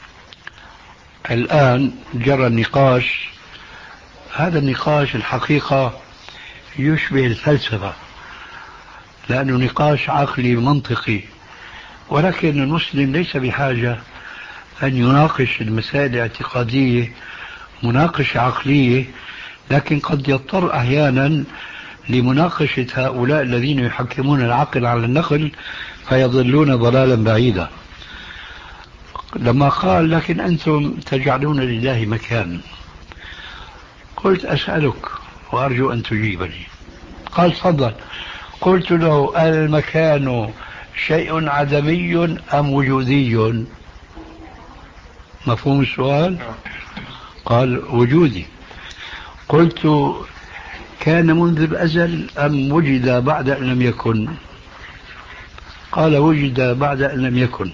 الآن جرى النقاش. هذا النقاش الحقيقة يشبه الفلسفة، لأنه نقاش عقلي منطقي، ولكن المسلم ليس بحاجة أن يناقش المسائل الاعتقادية مناقشة عقلية، لكن قد يضطر أحيانا لمناقشة هؤلاء الذين يحكمون العقل على النقل فيضلون ضلالا بعيدا. لما قال لكن أنتم تجعلون لله مكان، قلت أسألك وأرجو أن تجيبني. قال تفضل. قلت له المكان شيء عدمي أم وجودي؟ مفهوم السؤال؟ قال وجودي. قلت كان منذ الأزل أم وجد بعد أن لم يكن؟ قال وجد بعد أن لم يكن.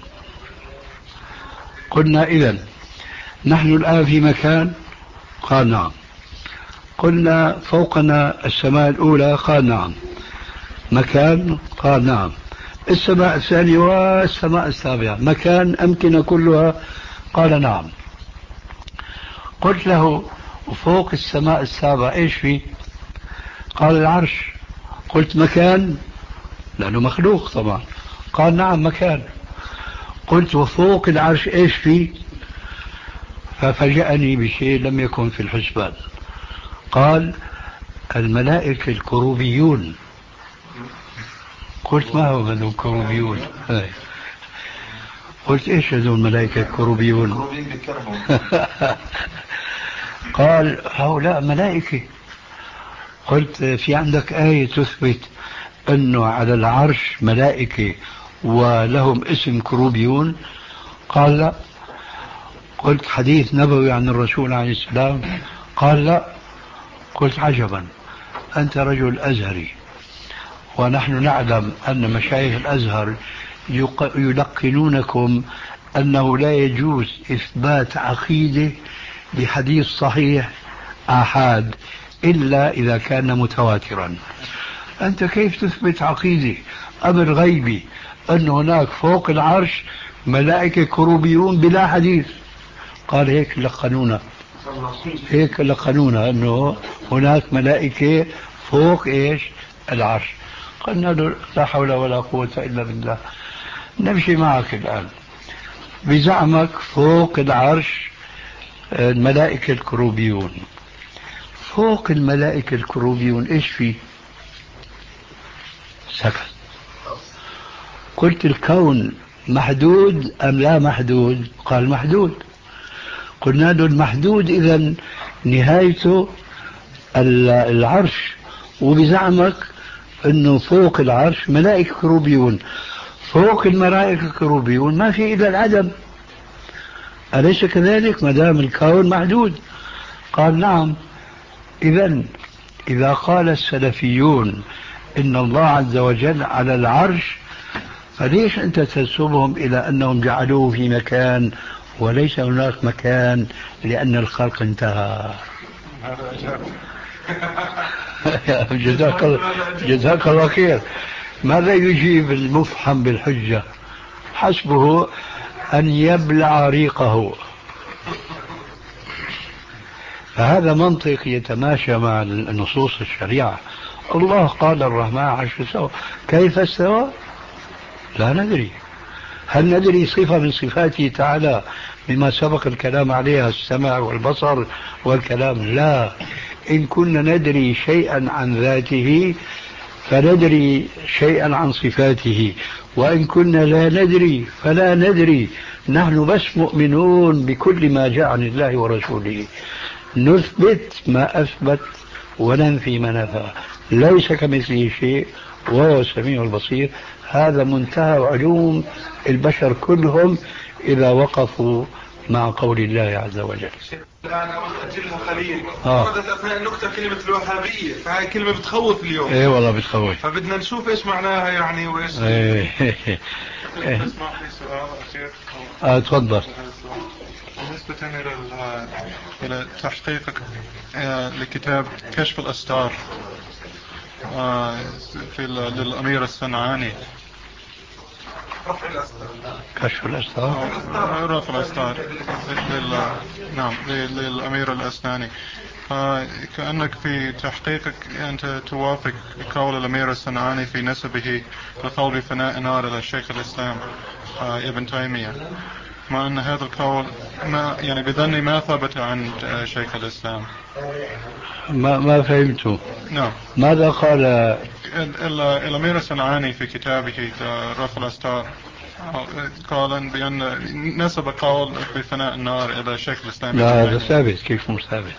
قلنا إذن نحن الآن في مكان؟ قال نعم. قلنا فوقنا السماء الأولى؟ قال نعم. مكان؟ قال نعم. السماء الثانية والسماء السابعة مكان أمكنة كلها؟ قال نعم. قلت له فوق السماء السابعة إيش في؟ قال العرش. قلت مكان؟ لأنه مخلوق طبعا. قال نعم مكان. قلت وفوق العرش إيش في؟ ففجأني بشيء لم يكن في الحسبان. قال الملائكة الكروبيون. قلت ما هو هذول الكروبيون؟ قلت ايش هذول الملائكة الكروبيون؟ قال هؤلاء ملائكة. قلت في عندك آية تثبت أنه على العرش ملائكة ولهم اسم كروبيون؟ قال لا. قلت حديث نبوي عن الرسول عليه السلام؟ قال لا. قلت عجبا، أنت رجل أزهري ونحن نعلم أن مشايخ الأزهر يلقنونكم أنه لا يجوز إثبات عقيدة بحديث صحيح آحاد إلا إذا كان متواترا. أنت كيف تثبت عقيدة أمر غيبي أن هناك فوق العرش ملائكة كروبيون بلا حديث؟ قال هيك لقنونا، هيك لقنونا أنه هناك ملائكة فوق إيش؟ العرش. قلنا له لا حول ولا قوة إلا بالله. نمشي معك الآن بزعمك فوق العرش الملائكة الكروبيون. فوق الملائكة الكروبيون إيش فيه؟ سكت. قلت الكون محدود أم لا محدود؟ قال محدود. قلنا له المحدود إذن نهايته العرش، وبزعمك أنه فوق العرش ملائكة كروبيون. فوق الملائكة كروبيون ما في إلا العدم، أليس كذلك ما دام الكون محدود؟ قال نعم. إذن إذا قال السلفيون إن الله عز وجل على العرش، فليش أنت تنسبهم إلى أنهم جعلوه في مكان وليس هناك مكان لأن الخلق انتهى؟ جزاك الله جزاك الله خير. ماذا يجيب المفحم بالحجة؟ حسبه أن يبلع ريقه. فهذا منطق يتماشى مع نصوص الشريعة. الله قال الرحمن عرش استوى، كيف استوى؟ لا ندري. هل ندري صفة من صفاته تعالى بما سبق الكلام عليها، السمع والبصر والكلام؟ لا. إن كنا ندري شيئا عن ذاته فندري شيئا عن صفاته، وإن كنا لا ندري فلا ندري. نحن بس مؤمنون بكل ما جاء عن الله ورسوله، نثبت ما أثبت وننفي ما نفى. ليس كمثله شيء وهو السميع البصير. هذا منتهى علوم البشر كلهم إذا وقفوا مع قول الله عز وجل. الآن أجلها خليل آه. وردت أثناء النكتة كلمة الوهابية، فهي كلمة بتخوف اليوم. إيه والله بتخوف. فبدنا نشوف إيش معناها يعني وإيش. إيه. اسمح لي سؤال أخير. آه تفضل. بالنسبة إلى إلى تحقيقك لكتاب كشف الأستار في للأمير الصنعاني. كشف الأستار. رفع الأستار لل... نعم للأمير الأسناني. كأنك في تحقيقك أنت توافق قول الأمير الصنعاني في نسبه لقول بفناء نار إلى الشيخ الإسلام ابن تيمية، مع أن هذا القول ما يعني بظني ما ثبت عن شيخ الإسلام. ما ما فهمته. نعم. ماذا قال الأمير الصنعاني في كتابه رفع الأستار؟ قال بأن نسب قول بفناء النار إلى شيخ الإسلام. لا هذا ثابت. كيف مش ثابت؟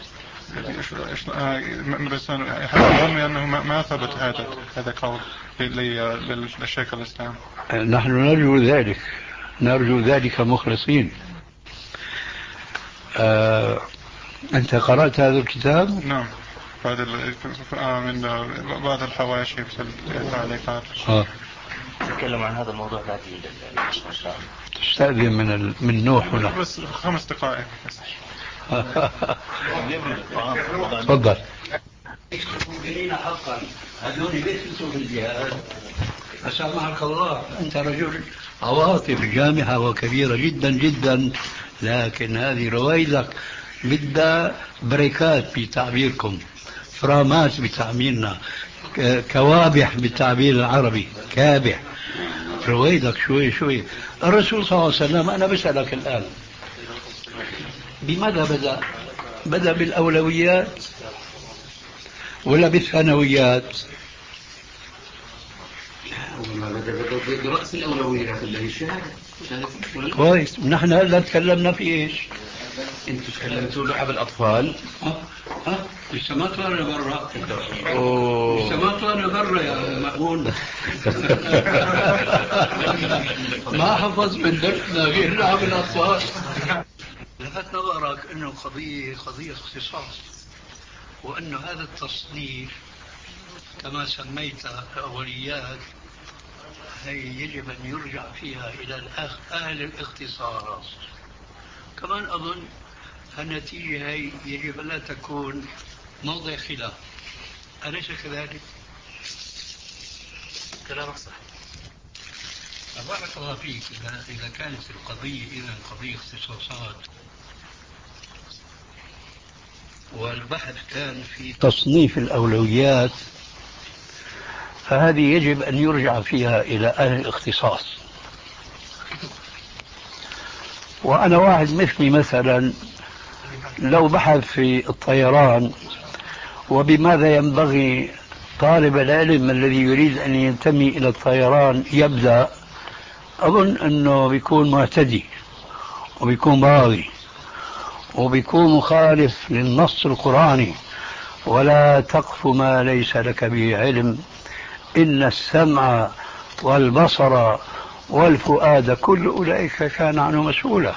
بس أظن أنه ما ثبت هذا هذا قول للشيخ الإسلام. نحن نرجو ذلك، نرجو ذلك مخلصين. آه، أنت قرأت هذا الكتاب؟ نعم. بعد من بعض الحواشي في التعليقات. آه. نتكلم عن هذا الموضوع بعدين إن شاء الله. تستأذن من ال... من نوح ولا بس خمس دقائق بس. تفضل. حقا هذول بيثبتوا في الجهاد. أسامحك الله، أنت رجل عواطف جامحة وكبيرة جدا جدا، لكن هذه رويدك بدها بريكات بتعبيركم، فرامات بتعبيرنا، كوابح بالتعبير العربي، كابح. رويدك شوي شوي. الرسول صلى الله عليه وسلم، أنا بسألك الآن، بماذا بدأ؟ بدأ بالأولويات ولا بالثانويات؟ برأس الأولويات اللي هي الشهادة. كويس. نحن هلا تكلمنا في ايش؟ انتوا تكلمتوا لعب الأطفال. ها ها لسه ما طلعنا برا. لسه ما طلعنا برا يا مأمون. ما حفظ من درسنا غير لعب الأطفال. لفت نظرك انه قضية قضية اختصاص، وانه هذا التصنيف كما سميتها الأوليات هي يجب أن يرجع فيها إلى أهل الاختصاص. كمان أظن النتيجة هي يجب أن لا تكون موضع خلاف، أليس كذلك؟ كلامك صح. بارك الله فيك. إذا كانت القضية إذا قضية اختصاصات والبحث كان في تصنيف الأولويات، فهذه يجب أن يرجع فيها إلى أهل الاختصاص. وأنا واحد مثلي مثلا لو بحث في الطيران وبماذا ينبغي طالب العلم الذي يريد أن ينتمي إلى الطيران يبدأ، أظن أنه بيكون معتدي وبيكون باغي وبيكون مخالف للنص القرآني. ولا تقف ما ليس لك به علم، إن السمع والبصر والفؤاد كل أولئك كان عنه مسؤولا.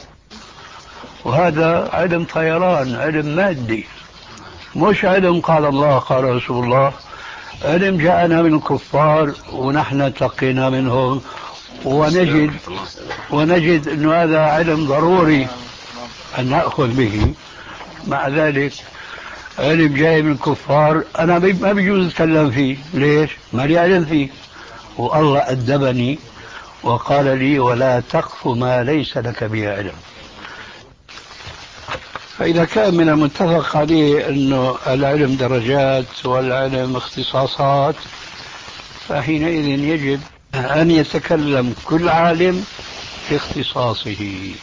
وهذا علم طيران، علم مادي، مش علم قال الله قال رسول الله. علم جاءنا من الكفار ونحن تلقينا منهم، ونجد ونجد أن هذا علم ضروري أن نأخذ به. مع ذلك علم جاي من الكفار أنا ما بيجوز أتكلم فيه. ليش؟ ما لي علم فيه. والله أدبني وقال لي ولا تقف ما ليس لك به علم. فإذا كان من المتفق عليه أنه العلم درجات والعلم اختصاصات، فحينئذ يجب أن يتكلم كل عالم في اختصاصه.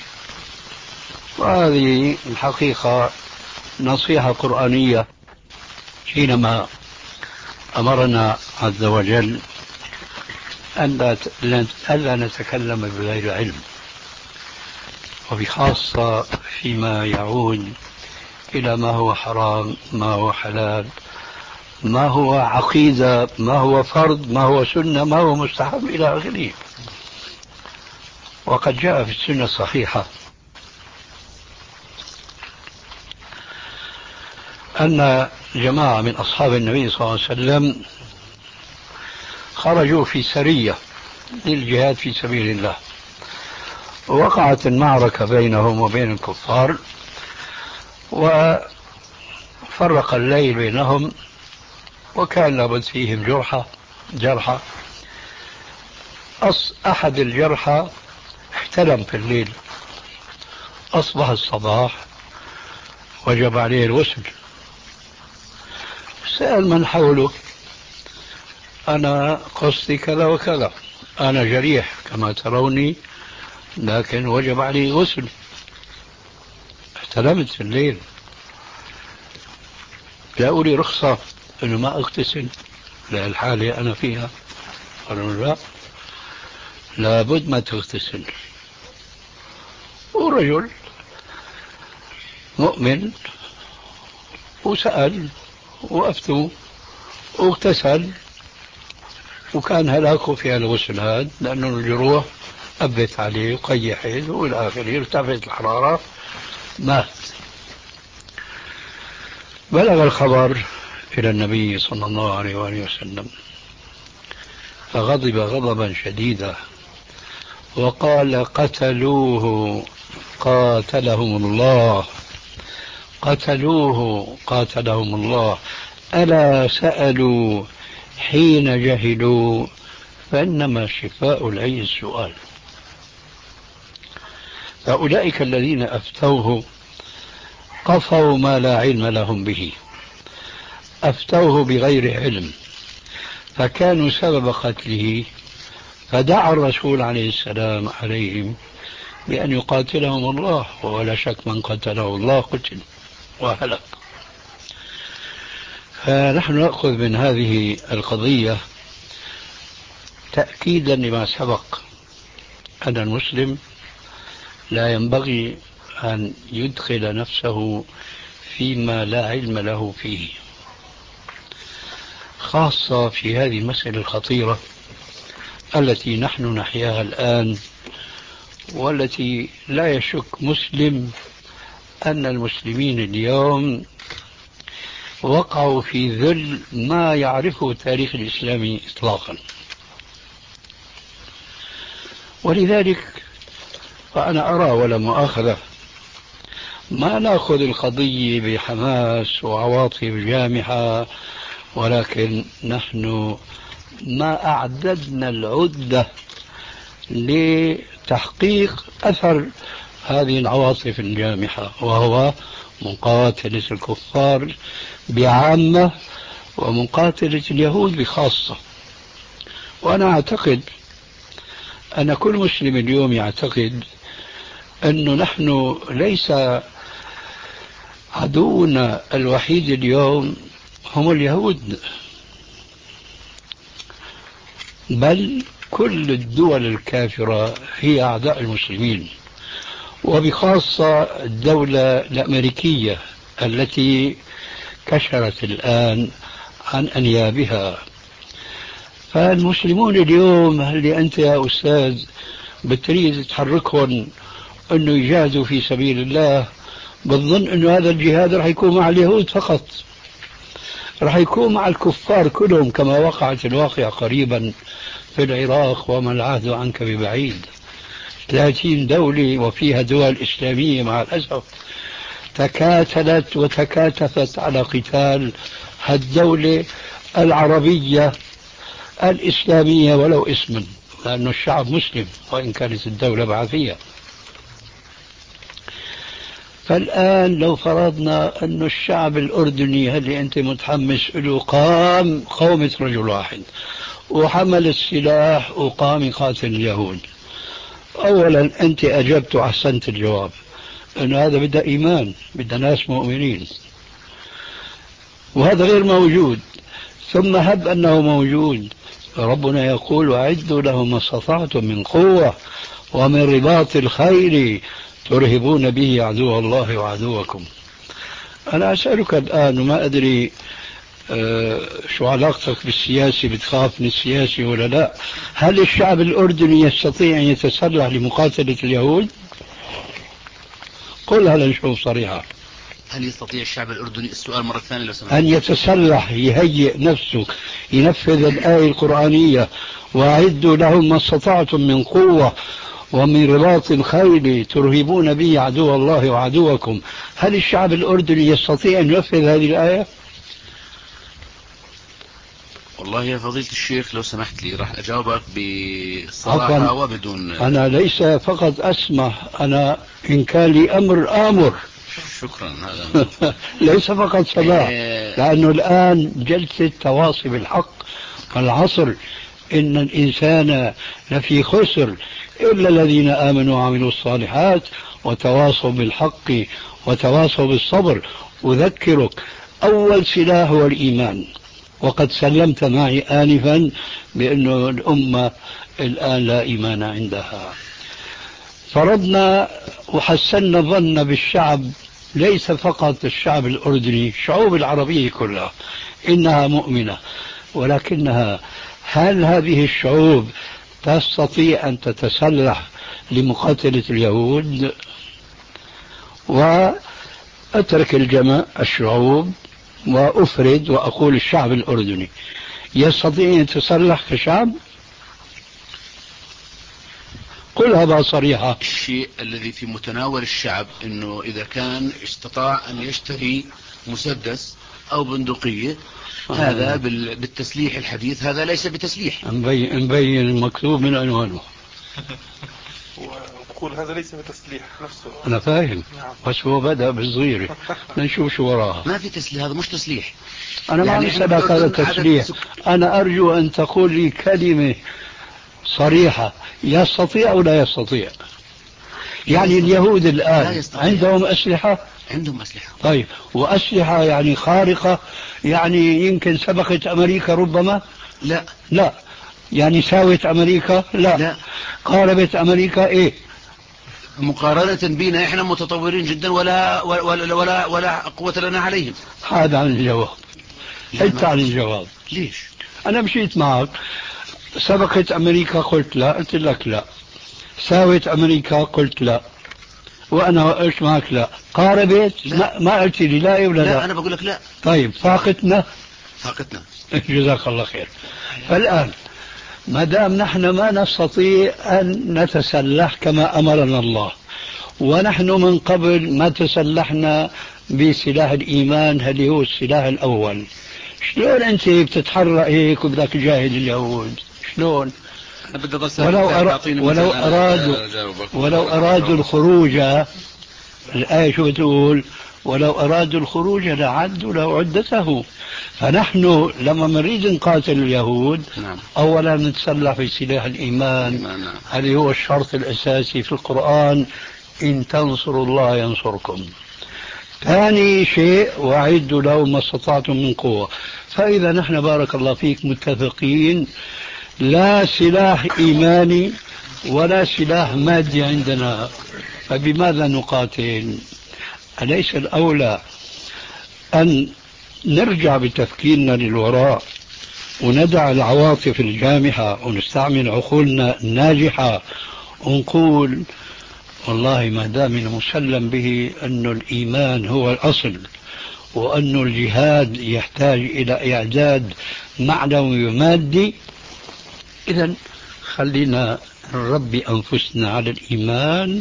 وهذه الحقيقة نصيحة قرآنية حينما أمرنا عز وجل أن لا نتكلم بغير علم، وبخاصة فيما يعود إلى ما هو حرام، ما هو حلال، ما هو عقيدة، ما هو فرض، ما هو سنة، ما هو مستحب إلى آخره. وقد جاء في السنة الصحيحة أن جماعة من أصحاب النبي صلى الله عليه وسلم خرجوا في سرية للجهاد في سبيل الله، ووقعت المعركة بينهم وبين الكفار، وفرق الليل بينهم، وكان لابد فيهم جرحى جرحى أص أحد الجرحى احتلم في الليل، أصبح الصباح وجب عليه الغسل. سأل من حوله أنا قصدي كذا وكذا، أنا جريح كما تروني، لكن وجب علي غسل، احتلمت في الليل، جاءوا لي رخصة أنه ما أغتسل للحالة أنا فيها. قالوا لا، لابد ما تغتسل. ورجل مؤمن وسأل وأفتوا واغتسل، وكان هلاكه في الغسل هذا لأنه الجروح أبت عليه وقيحت وإلى آخره، ارتفعت الحرارة، مات. بلغ الخبر إلى النبي صلى الله عليه وآله وسلم، فغضب غضبا شديدا وقال: قتلوه قاتلهم الله، قتلوه قاتلهم الله، ألا سألوا حين جهلوا فإنما شفاء العي السؤال. فأولئك الذين أفتوه قفوا ما لا علم لهم به، أفتوه بغير علم، فكانوا سبب قتله، فدعا الرسول عليه السلام عليهم بأن يقاتلهم الله، ولا شك من قتله الله قتل وهلك. فنحن نأخذ من هذه القضية تأكيدا لما سبق، أن المسلم لا ينبغي أن يدخل نفسه فيما لا علم له فيه، خاصة في هذه المسألة الخطيرة التي نحن نحياها الآن، والتي لا يشك مسلم أن المسلمين اليوم وقعوا في ذل ما يعرفه التاريخ الإسلامي إطلاقا. ولذلك فأنا أرى ولا مؤاخذة ما نأخذ القضية بحماس وعواطف جامحة، ولكن نحن ما أعددنا العدة لتحقيق أثر هذه العواطف الجامحة، وهو مقاتلة الكفار بعامة ومقاتلة اليهود بخاصة. وأنا أعتقد أن كل مسلم اليوم يعتقد أنه نحن ليس عدونا الوحيد اليوم هم اليهود، بل كل الدول الكافرة هي أعداء المسلمين، وبخاصة الدولة الأمريكية التي كشرت الآن عن أنيابها. فالمسلمون اليوم اللي أنت يا أستاذ بتريد تحركهم أنه يجاهدوا في سبيل الله، بتظن أنه هذا الجهاد رح يكون مع اليهود فقط، رح يكون مع الكفار كلهم، كما وقعت الواقع قريبا في العراق، وما العهد عنك ببعيد. ثلاثين دولة وفيها دول إسلامية مع الأسف تكاتلت وتكاتفت على قتال الدولة العربية الإسلامية ولو اسما، لأن الشعب مسلم وإن كانت الدولة بعثية. فالآن لو فرضنا أن الشعب الأردني اللي أنت متحمس له قام قومة رجل واحد وحمل السلاح وقام يقاتل اليهود، أولا أنت أجبت وأحسنت الجواب أن هذا بدأ إيمان، بدأ ناس مؤمنين، وهذا غير موجود. ثم هب أنه موجود، ربنا يقول: وأعدوا لهم ما استطعتم من قوة ومن رباط الخيل ترهبون به عدو الله وعدوكم. أنا أسألك الآن وما أدري أه شو علاقتك بالسياسي، بتخاف من السياسي ولا لا؟ هل الشعب الأردني يستطيع أن يتسلح لمقاتلة اليهود؟ قلها لنشوف صريحة. هل يستطيع الشعب الأردني، السؤال مرة ثانية لو سمحت، أن يتسلح، يهيئ نفسه، ينفذ الآية القرآنية: وأعدوا لهم ما استطعتم من قوة ومن رباط الخيل ترهبون به عدو الله وعدوكم؟ هل الشعب الأردني يستطيع أن ينفذ هذه الآية؟ والله يا فضيلة الشيخ لو سمحت لي راح أجاوبك بصراحة وبدون. أنا ليس فقط أسمح، أنا إن كان لي أمر آمر. شكرا. هذا ليس فقط سماح، لأنه الآن جلسة تواصي بالحق. العصر إن الإنسان لفي خسر إلا الذين آمنوا وعملوا الصالحات وتواصوا بالحق وتواصوا بالصبر. أذكرك أول سلاح هو الإيمان، وقد سلمت معي آنفا بأن الأمة الآن لا إيمان عندها. فرضنا وحسنا الظن بالشعب، ليس فقط الشعب الأردني، الشعوب العربية كلها إنها مؤمنة، ولكنها هل هذه الشعوب تستطيع أن تتسلح لمقاتلة اليهود؟ وأترك الجماعة الشعوب وأفرد وأقول الشعب الأردني يستطيع أن يتسلح كشعب؟ قلها بقى صريحة. الشيء الذي في متناول الشعب أنه إذا كان استطاع أن يشتري مسدس أو بندقية آه. هذا بالتسليح الحديث هذا ليس بتسليح. مبين, مبين المكتوب من عنوانه. وقول هذا ليس بتسليح نفسه. أنا فاهم. نعم. بس هو بدأ بالصغيرة. نشوف شو وراها. ما في تسليح، هذا مش تسليح. أنا يعني ما أسألك هذا تسليح. أنا أرجو أن تقول لي كلمة صريحة يستطيع أو لا يستطيع. يعني اليهود الآن عندهم أسلحة؟ عندهم أسلحة. طيب وأسلحة يعني خارقة، يعني يمكن سبقت أمريكا ربما؟ لا. لا. يعني ساوت أمريكا؟ لا. لا. قاربت أمريكا؟ إيه؟ مقارنة بنا إحنا متطورين جدا ولا ولا ولا, ولا قوة لنا عليهم. هذا عن الجواب. أنت عن الجواب. ليش؟ أنا مشيت معك. سبقت أمريكا قلت لا، قلت لك لا. ساوت أمريكا قلت لا، وأنا وقفت معك لا. قاربت؟ لا. ما, ما قلت لي لا ولا لا, لا أنا بقول لك لا. طيب فاقتنا؟ فاقتنا. جزاك الله خير. فالآن ما دام نحن ما نستطيع أن نتسلح كما أمرنا الله، ونحن من قبل ما تسلحنا بسلاح الإيمان اللي هو السلاح الأول، شلون أنت بتتحرك هيك وبدك تجاهد اليهود؟ شلون؟ ولو, أرا... ولو أرادوا ولو أرادوا الخروج، الآية شو بتقول؟ ولو أرادوا الخروج لعدوا له عدته. فنحن لما نريد نقاتل اليهود نعم. أولا نتسلح في سلاح الإيمان نعم. اللي هو الشرط الأساسي في القرآن، إن تنصروا الله ينصركم. ثاني شيء وأعدوا له ما استطعتم من قوة. فإذا نحن بارك الله فيك متفقين، لا سلاح إيماني ولا سلاح مادي عندنا، فبماذا نقاتل؟ أليس الأولى أن نرجع بتفكيرنا للوراء وندع العواطف الجامحة ونستعمل عقولنا الناجحة ونقول والله ما دام المسلم به أن الإيمان هو الأصل، وأن الجهاد يحتاج إلى إعداد معنوي ومادي، إذن خلينا نربي أنفسنا على الإيمان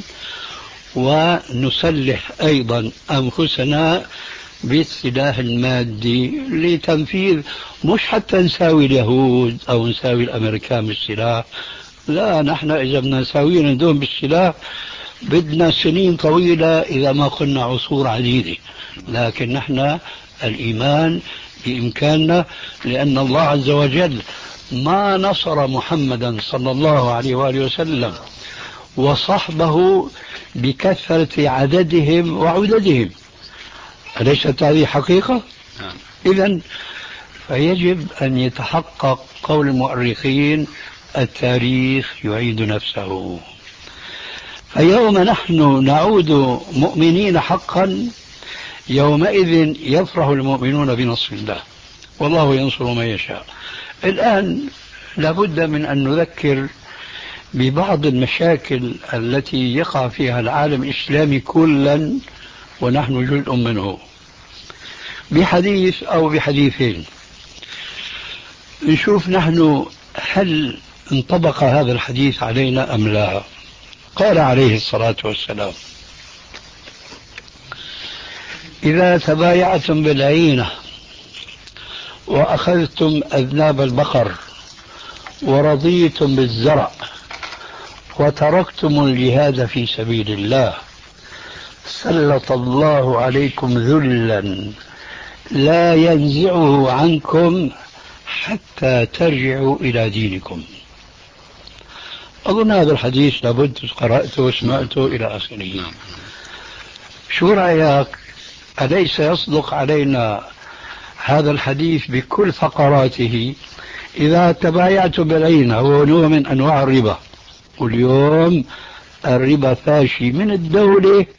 ونسلح أيضا أنفسنا بالسلاح المادي لتنفيذ، مش حتى نساوي اليهود أو نساوي الأمريكان بالسلاح، لا، نحن إذا بدنا نساوي ندوم بالسلاح بدنا سنين طويلة إذا ما كنا عصور عديدة، لكن نحن الإيمان بإمكاننا، لأن الله عز وجل ما نصر محمدا صلى الله عليه وآله وسلم وصحبه بكثرة عددهم وعددهم. أليست هذه حقيقة؟ إذن فيجب أن يتحقق قول المؤرخين التاريخ يعيد نفسه. فيوم نحن نعود مؤمنين حقا يومئذ يفرح المؤمنون بنصر الله، والله ينصر من يشاء. الآن لابد من أن نذكر ببعض المشاكل التي يقع فيها العالم الإسلامي كلا ونحن جزء منه، بحديث أو بحديثين، نشوف نحن هل انطبق هذا الحديث علينا أم لا. قال عليه الصلاة والسلام: إذا تبايعتم بالعينة وأخذتم أذناب البقر ورضيتم بالزرع وتركتم الجهاد في سبيل الله سلط الله عليكم ذلا لا ينزعه عنكم حتى ترجعوا إلى دينكم. أظن هذا الحديث لابد قرأته وسمعته إلى آخره. شو رأيك؟ أليس يصدق علينا هذا الحديث بكل فقراته؟ إذا تبايعت بالعينة هو نوع من أنواع الربا، واليوم الربا فاشي من الدولة